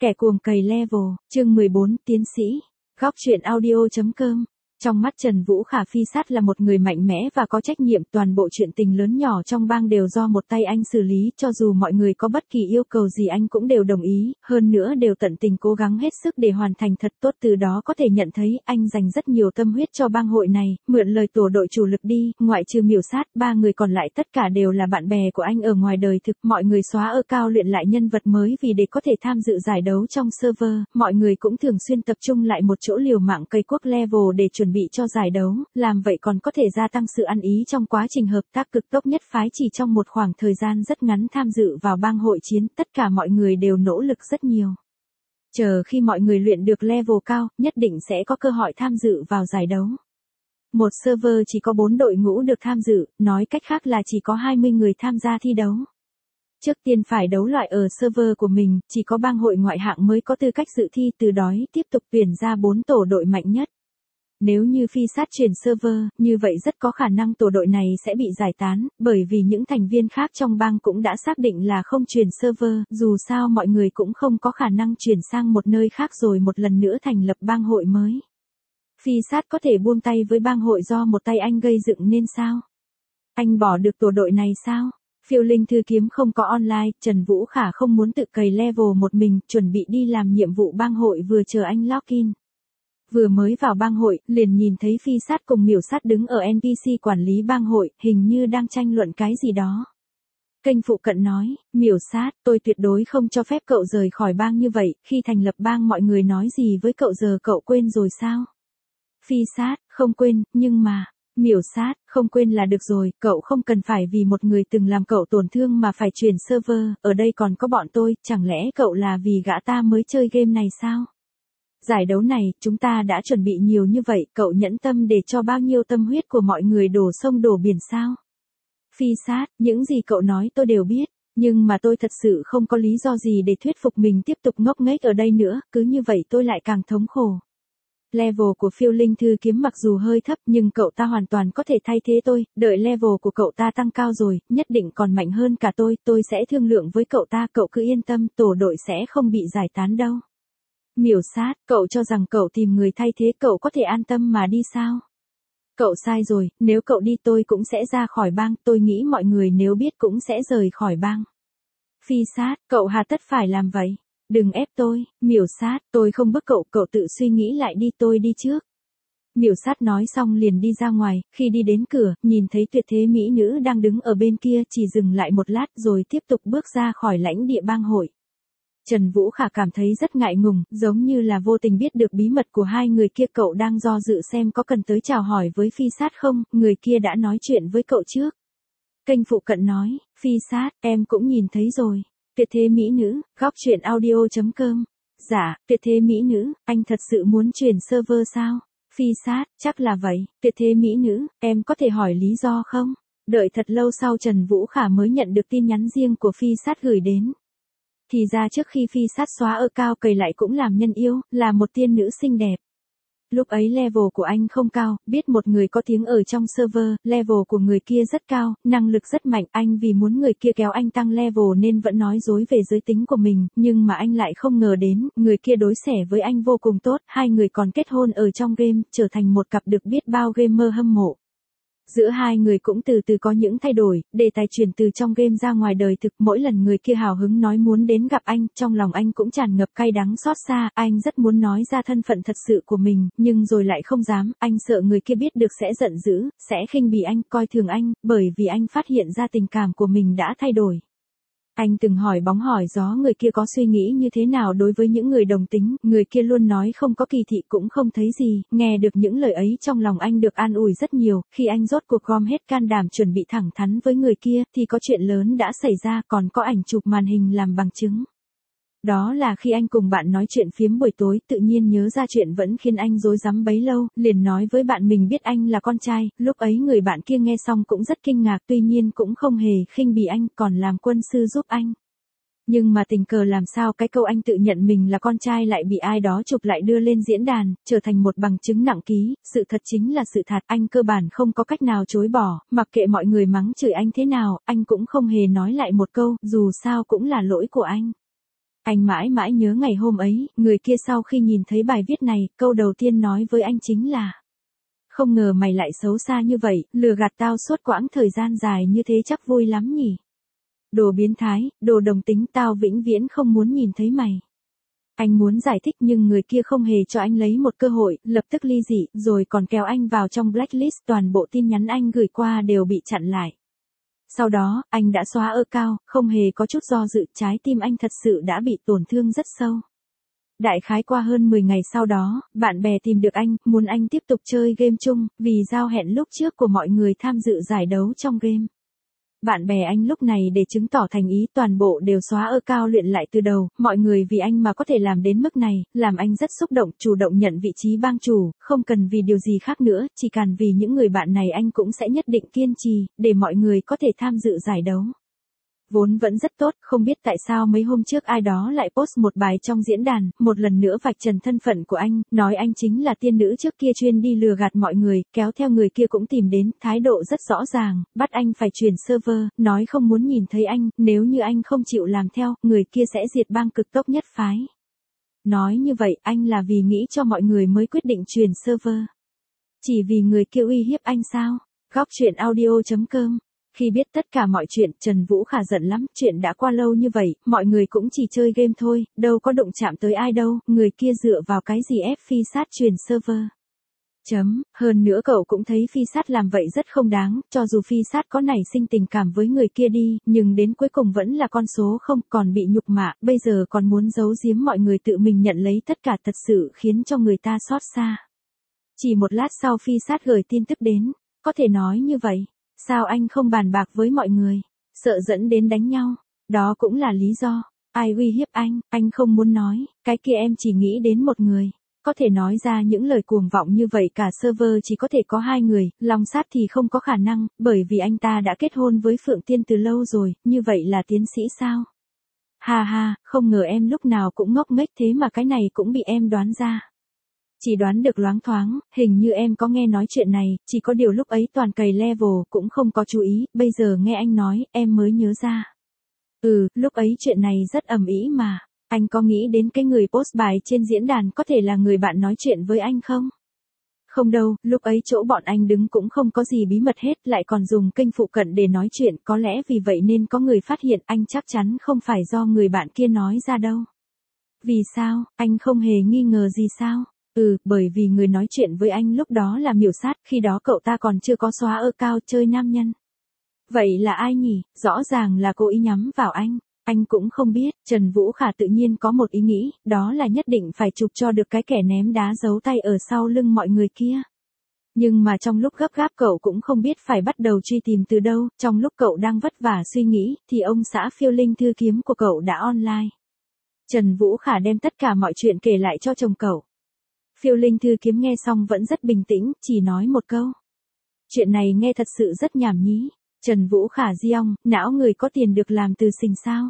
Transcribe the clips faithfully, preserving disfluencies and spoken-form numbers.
Kẻ cuồng cày level, chương mười bốn, tiến sĩ. Góc truyện audio.com. Trong mắt Trần Vũ Khả, Phi Sát là một người mạnh mẽ và có trách nhiệm, toàn bộ chuyện tình lớn nhỏ trong bang đều do một tay anh xử lý, cho dù mọi người có bất kỳ yêu cầu gì anh cũng đều đồng ý, hơn nữa đều tận tình cố gắng hết sức để hoàn thành thật tốt, từ đó có thể nhận thấy anh dành rất nhiều tâm huyết cho bang hội này. Mượn lời tổ đội chủ lực đi, ngoại trừ Miểu Sát, ba người còn lại tất cả đều là bạn bè của anh ở ngoài đời thực, mọi người xóa ở cao luyện lại nhân vật mới vì để có thể tham dự giải đấu trong server, mọi người cũng thường xuyên tập trung lại một chỗ liều mạng cây quốc level để chuẩn bị cho giải đấu, làm vậy còn có thể gia tăng sự ăn ý trong quá trình hợp tác cực tốc nhất phái. Chỉ trong một khoảng thời gian rất ngắn tham dự vào bang hội chiến, tất cả mọi người đều nỗ lực rất nhiều. Chờ khi mọi người luyện được level cao, nhất định sẽ có cơ hội tham dự vào giải đấu. Một server chỉ có bốn đội ngũ được tham dự, nói cách khác là chỉ có hai mươi người tham gia thi đấu. Trước tiên phải đấu loại ở server của mình, chỉ có bang hội ngoại hạng mới có tư cách dự thi, từ đó tiếp tục tuyển ra bốn tổ đội mạnh nhất. Nếu như Phi Sát chuyển server, như vậy rất có khả năng tổ đội này sẽ bị giải tán, bởi vì những thành viên khác trong bang cũng đã xác định là không chuyển server, dù sao mọi người cũng không có khả năng chuyển sang một nơi khác rồi một lần nữa thành lập bang hội mới. Phi Sát có thể buông tay với bang hội do một tay anh gây dựng nên sao? Anh bỏ được tổ đội này sao? Phiêu Linh Thư Kiếm không có online, Trần Vũ Khả không muốn tự cày level một mình, chuẩn bị đi làm nhiệm vụ bang hội vừa chờ anh login. Vừa mới vào bang hội, liền nhìn thấy Phi Sát cùng Miểu Sát đứng ở en pê xê quản lý bang hội, hình như đang tranh luận cái gì đó. Kênh phụ cận nói, Miểu Sát, tôi tuyệt đối không cho phép cậu rời khỏi bang như vậy, khi thành lập bang mọi người nói gì với cậu giờ cậu quên rồi sao? Phi Sát, không quên, nhưng mà... Miểu Sát, không quên là được rồi, cậu không cần phải vì một người từng làm cậu tổn thương mà phải chuyển server, ở đây còn có bọn tôi, chẳng lẽ cậu là vì gã ta mới chơi game này sao? Giải đấu này, chúng ta đã chuẩn bị nhiều như vậy, cậu nhẫn tâm để cho bao nhiêu tâm huyết của mọi người đổ sông đổ biển sao? Phi Sát, những gì cậu nói tôi đều biết, nhưng mà tôi thật sự không có lý do gì để thuyết phục mình tiếp tục ngốc nghếch ở đây nữa, cứ như vậy tôi lại càng thống khổ. Level của Phiêu Linh Thư Kiếm mặc dù hơi thấp nhưng cậu ta hoàn toàn có thể thay thế tôi, đợi level của cậu ta tăng cao rồi, nhất định còn mạnh hơn cả tôi, tôi sẽ thương lượng với cậu ta, cậu cứ yên tâm, tổ đội sẽ không bị giải tán đâu. Miểu Sát, cậu cho rằng cậu tìm người thay thế cậu có thể an tâm mà đi sao? Cậu sai rồi, nếu cậu đi tôi cũng sẽ ra khỏi bang, tôi nghĩ mọi người nếu biết cũng sẽ rời khỏi bang. Phi Sát, cậu hà tất phải làm vậy? Đừng ép tôi, Miểu Sát, tôi không bức cậu, cậu tự suy nghĩ lại đi, tôi đi trước. Miểu Sát nói xong liền đi ra ngoài, khi đi đến cửa, nhìn thấy tuyệt thế mỹ nữ đang đứng ở bên kia, chỉ dừng lại một lát rồi tiếp tục bước ra khỏi lãnh địa bang hội. Trần Vũ Khả cảm thấy rất ngại ngùng, giống như là vô tình biết được bí mật của hai người kia. Cậu đang do dự xem có cần tới chào hỏi với Phi Sát không, người kia đã nói chuyện với cậu trước. Kênh phụ cận nói, Phi Sát, em cũng nhìn thấy rồi. Tuyệt thế mỹ nữ, góc truyện audio.com. Dạ, tuyệt thế mỹ nữ, anh thật sự muốn chuyển server sao? Phi Sát, chắc là vậy. Tuyệt thế mỹ nữ, em có thể hỏi lý do không? Đợi thật lâu sau Trần Vũ Khả mới nhận được tin nhắn riêng của Phi Sát gửi đến. Thì ra trước khi Phi Sát xóa ở cao cày lại cũng làm nhân yêu, là một tiên nữ xinh đẹp. Lúc ấy level của anh không cao, biết một người có tiếng ở trong server, level của người kia rất cao, năng lực rất mạnh, anh vì muốn người kia kéo anh tăng level nên vẫn nói dối về giới tính của mình, nhưng mà anh lại không ngờ đến, người kia đối xử với anh vô cùng tốt, hai người còn kết hôn ở trong game, trở thành một cặp được biết bao gamer hâm mộ. Giữa hai người cũng từ từ có những thay đổi, đề tài chuyển từ trong game ra ngoài đời thực, mỗi lần người kia hào hứng nói muốn đến gặp anh, trong lòng anh cũng tràn ngập cay đắng xót xa, anh rất muốn nói ra thân phận thật sự của mình, nhưng rồi lại không dám, anh sợ người kia biết được sẽ giận dữ, sẽ khinh bỉ anh, coi thường anh, bởi vì anh phát hiện ra tình cảm của mình đã thay đổi. Anh từng hỏi bóng hỏi gió người kia có suy nghĩ như thế nào đối với những người đồng tính, người kia luôn nói không có kỳ thị cũng không thấy gì, nghe được những lời ấy trong lòng anh được an ủi rất nhiều, khi anh rốt cuộc gom hết can đảm chuẩn bị thẳng thắn với người kia, thì có chuyện lớn đã xảy ra, còn có ảnh chụp màn hình làm bằng chứng. Đó là khi anh cùng bạn nói chuyện phiếm buổi tối, tự nhiên nhớ ra chuyện vẫn khiến anh rối rắm bấy lâu, liền nói với bạn mình biết anh là con trai, lúc ấy người bạn kia nghe xong cũng rất kinh ngạc, tuy nhiên cũng không hề khinh bỉ anh, còn làm quân sư giúp anh. Nhưng mà tình cờ làm sao cái câu anh tự nhận mình là con trai lại bị ai đó chụp lại đưa lên diễn đàn, trở thành một bằng chứng nặng ký, sự thật chính là sự thật, anh cơ bản không có cách nào chối bỏ, mặc kệ mọi người mắng chửi anh thế nào, anh cũng không hề nói lại một câu, dù sao cũng là lỗi của anh. Anh mãi mãi nhớ ngày hôm ấy, người kia sau khi nhìn thấy bài viết này, câu đầu tiên nói với anh chính là: không ngờ mày lại xấu xa như vậy, lừa gạt tao suốt quãng thời gian dài như thế chắc vui lắm nhỉ. Đồ biến thái, đồ đồng tính, tao vĩnh viễn không muốn nhìn thấy mày. Anh muốn giải thích nhưng người kia không hề cho anh lấy một cơ hội, lập tức ly dị, rồi còn kéo anh vào trong blacklist, toàn bộ tin nhắn anh gửi qua đều bị chặn lại. Sau đó, anh đã xóa account, không hề có chút do dự, trái tim anh thật sự đã bị tổn thương rất sâu. Đại khái qua hơn mười ngày sau đó, bạn bè tìm được anh, muốn anh tiếp tục chơi game chung, vì giao hẹn lúc trước của mọi người tham dự giải đấu trong game. Bạn bè anh lúc này để chứng tỏ thành ý toàn bộ đều xóa account luyện lại từ đầu, mọi người vì anh mà có thể làm đến mức này, làm anh rất xúc động, chủ động nhận vị trí bang chủ, không cần vì điều gì khác nữa, chỉ cần vì những người bạn này anh cũng sẽ nhất định kiên trì, để mọi người có thể tham dự giải đấu. Vốn vẫn rất tốt, không biết tại sao mấy hôm trước ai đó lại post một bài trong diễn đàn, một lần nữa vạch trần thân phận của anh, nói anh chính là tiên nữ trước kia chuyên đi lừa gạt mọi người, kéo theo người kia cũng tìm đến, thái độ rất rõ ràng, bắt anh phải chuyển server, nói không muốn nhìn thấy anh, nếu như anh không chịu làm theo, người kia sẽ diệt bang cực tốc nhất phái. Nói như vậy, anh là vì nghĩ cho mọi người mới quyết định chuyển server. Chỉ vì người kia uy hiếp anh sao? Góc truyện audio chấm com. Khi biết tất cả mọi chuyện, Trần Vũ Khả giận lắm, chuyện đã qua lâu như vậy, mọi người cũng chỉ chơi game thôi, đâu có đụng chạm tới ai đâu, người kia dựa vào cái gì ép Phi Sát truyền server. Chấm, hơn nữa cậu cũng thấy Phi Sát làm vậy rất không đáng, cho dù Phi Sát có nảy sinh tình cảm với người kia đi, nhưng đến cuối cùng vẫn là con số không, còn bị nhục mạ, bây giờ còn muốn giấu giếm mọi người tự mình nhận lấy tất cả, thật sự khiến cho người ta xót xa. Chỉ một lát sau Phi Sát gửi tin tức đến, có thể nói như vậy. Sao anh không bàn bạc với mọi người? Sợ dẫn đến đánh nhau. Đó cũng là lý do. Ai uy hiếp anh, anh không muốn nói. Cái kia em chỉ nghĩ đến một người. Có thể nói ra những lời cuồng vọng như vậy cả server chỉ có thể có hai người. Long Sát thì không có khả năng, bởi vì anh ta đã kết hôn với Phượng Tiên từ lâu rồi. Như vậy là tiến sĩ sao? Ha ha, không ngờ em lúc nào cũng ngốc nghếch thế mà cái này cũng bị em đoán ra. Chỉ đoán được loáng thoáng, hình như em có nghe nói chuyện này, chỉ có điều lúc ấy toàn cày level, cũng không có chú ý, bây giờ nghe anh nói, em mới nhớ ra. Ừ, lúc ấy chuyện này rất ầm ĩ mà, anh có nghĩ đến cái người post bài trên diễn đàn có thể là người bạn nói chuyện với anh không? Không đâu, lúc ấy chỗ bọn anh đứng cũng không có gì bí mật hết, lại còn dùng kênh phụ cận để nói chuyện, có lẽ vì vậy nên có người phát hiện, anh chắc chắn không phải do người bạn kia nói ra đâu. Vì sao, anh không hề nghi ngờ gì sao? Ừ, bởi vì người nói chuyện với anh lúc đó là Miểu Sát, khi đó cậu ta còn chưa có xóa account chơi nam nhân. Vậy là ai nhỉ? Rõ ràng là cô ý nhắm vào anh. Anh cũng không biết, Trần Vũ Khả tự nhiên có một ý nghĩ, đó là nhất định phải chụp cho được cái kẻ ném đá giấu tay ở sau lưng mọi người kia. Nhưng mà trong lúc gấp gáp cậu cũng không biết phải bắt đầu truy tìm từ đâu, trong lúc cậu đang vất vả suy nghĩ, thì ông xã Phiêu Linh thư kiếm của cậu đã online. Trần Vũ Khả đem tất cả mọi chuyện kể lại cho chồng cậu. Phiêu Linh thư kiếm nghe xong vẫn rất bình tĩnh, chỉ nói một câu. Chuyện này nghe thật sự rất nhảm nhí. Trần Vũ Khả giong, não người có tiền được làm từ xình sao?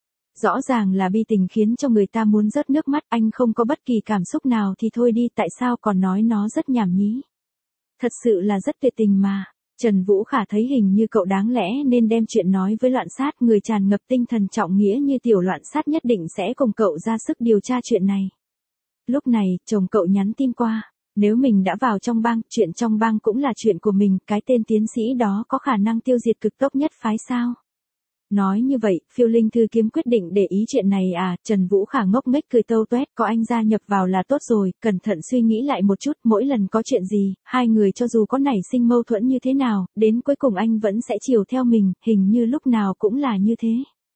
Rõ ràng là bi tình khiến cho người ta muốn rớt nước mắt, anh không có bất kỳ cảm xúc nào thì thôi đi, tại sao còn nói nó rất nhảm nhí? Thật sự là rất tuyệt tình mà. Trần Vũ Khả thấy hình như cậu đáng lẽ nên đem chuyện nói với Loạn Sát, người tràn ngập tinh thần trọng nghĩa như tiểu Loạn Sát nhất định sẽ cùng cậu ra sức điều tra chuyện này. Lúc này, chồng cậu nhắn tin qua, nếu mình đã vào trong bang, chuyện trong bang cũng là chuyện của mình, cái tên tiến sĩ đó có khả năng tiêu diệt cực tốc nhất phái sao? Nói như vậy, Phiêu Linh thư kiếm quyết định để ý chuyện này à? Trần Vũ Khả ngốc nghếch cười tâu toét, có anh gia nhập vào là tốt rồi, cẩn thận suy nghĩ lại một chút, mỗi lần có chuyện gì, hai người cho dù có nảy sinh mâu thuẫn như thế nào, đến cuối cùng anh vẫn sẽ chiều theo mình, hình như lúc nào cũng là như thế.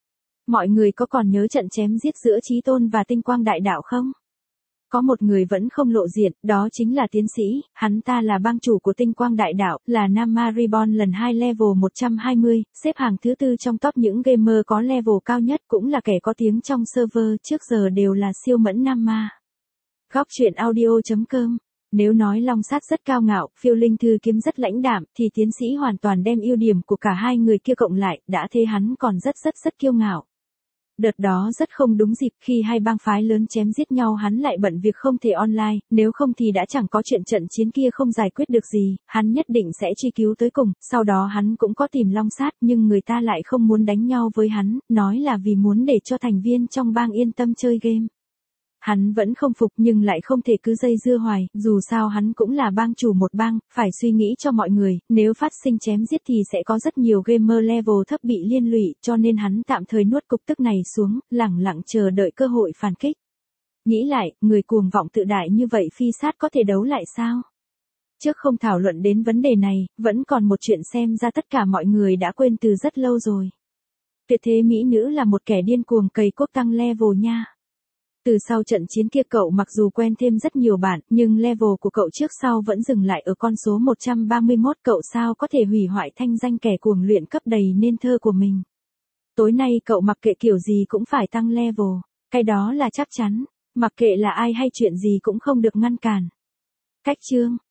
Mọi người có còn nhớ trận chém giết giữa Chí Tôn và Tinh Quang Đại Đạo không? Có một người vẫn không lộ diện, đó chính là tiến sĩ, hắn ta là bang chủ của Tinh Quang Đại Đạo, là Nama Reborn lần hai level một trăm hai mươi, xếp hàng thứ tư trong top những gamer có level cao nhất, cũng là kẻ có tiếng trong server, trước giờ đều là siêu mẫn Nama. Góc truyện audio chấm com. Nếu nói Long Sát rất cao ngạo, Phiêu Linh thư kiếm rất lãnh đạm, thì tiến sĩ hoàn toàn đem ưu điểm của cả hai người kia cộng lại, đã thế hắn còn rất rất rất kiêu ngạo. Đợt đó rất không đúng dịp, khi hai bang phái lớn chém giết nhau hắn lại bận việc không thể online, nếu không thì đã chẳng có chuyện trận chiến kia không giải quyết được gì, hắn nhất định sẽ truy cứu tới cùng, sau đó hắn cũng có tìm Long Sát, nhưng người ta lại không muốn đánh nhau với hắn, nói là vì muốn để cho thành viên trong bang yên tâm chơi game. Hắn vẫn không phục nhưng lại không thể cứ dây dưa hoài, dù sao hắn cũng là bang chủ một bang, phải suy nghĩ cho mọi người, nếu phát sinh chém giết thì sẽ có rất nhiều gamer level thấp bị liên lụy, cho nên hắn tạm thời nuốt cục tức này xuống, lẳng lặng chờ đợi cơ hội phản kích. Nghĩ lại, người cuồng vọng tự đại như vậy phi sát có thể đấu lại sao? Trước không thảo luận đến vấn đề này, vẫn còn một chuyện xem ra tất cả mọi người đã quên từ rất lâu rồi. Tuyệt thế mỹ nữ là một kẻ điên cuồng cày quốc tăng level nha. Từ sau trận chiến kia cậu mặc dù quen thêm rất nhiều bạn, nhưng level của cậu trước sau vẫn dừng lại ở con số một trăm ba mươi mốt, cậu sao có thể hủy hoại thanh danh kẻ cuồng luyện cấp đầy nên thơ của mình. Tối nay cậu mặc kệ kiểu gì cũng phải tăng level, cái đó là chắc chắn, mặc kệ là ai hay chuyện gì cũng không được ngăn cản. Cách chương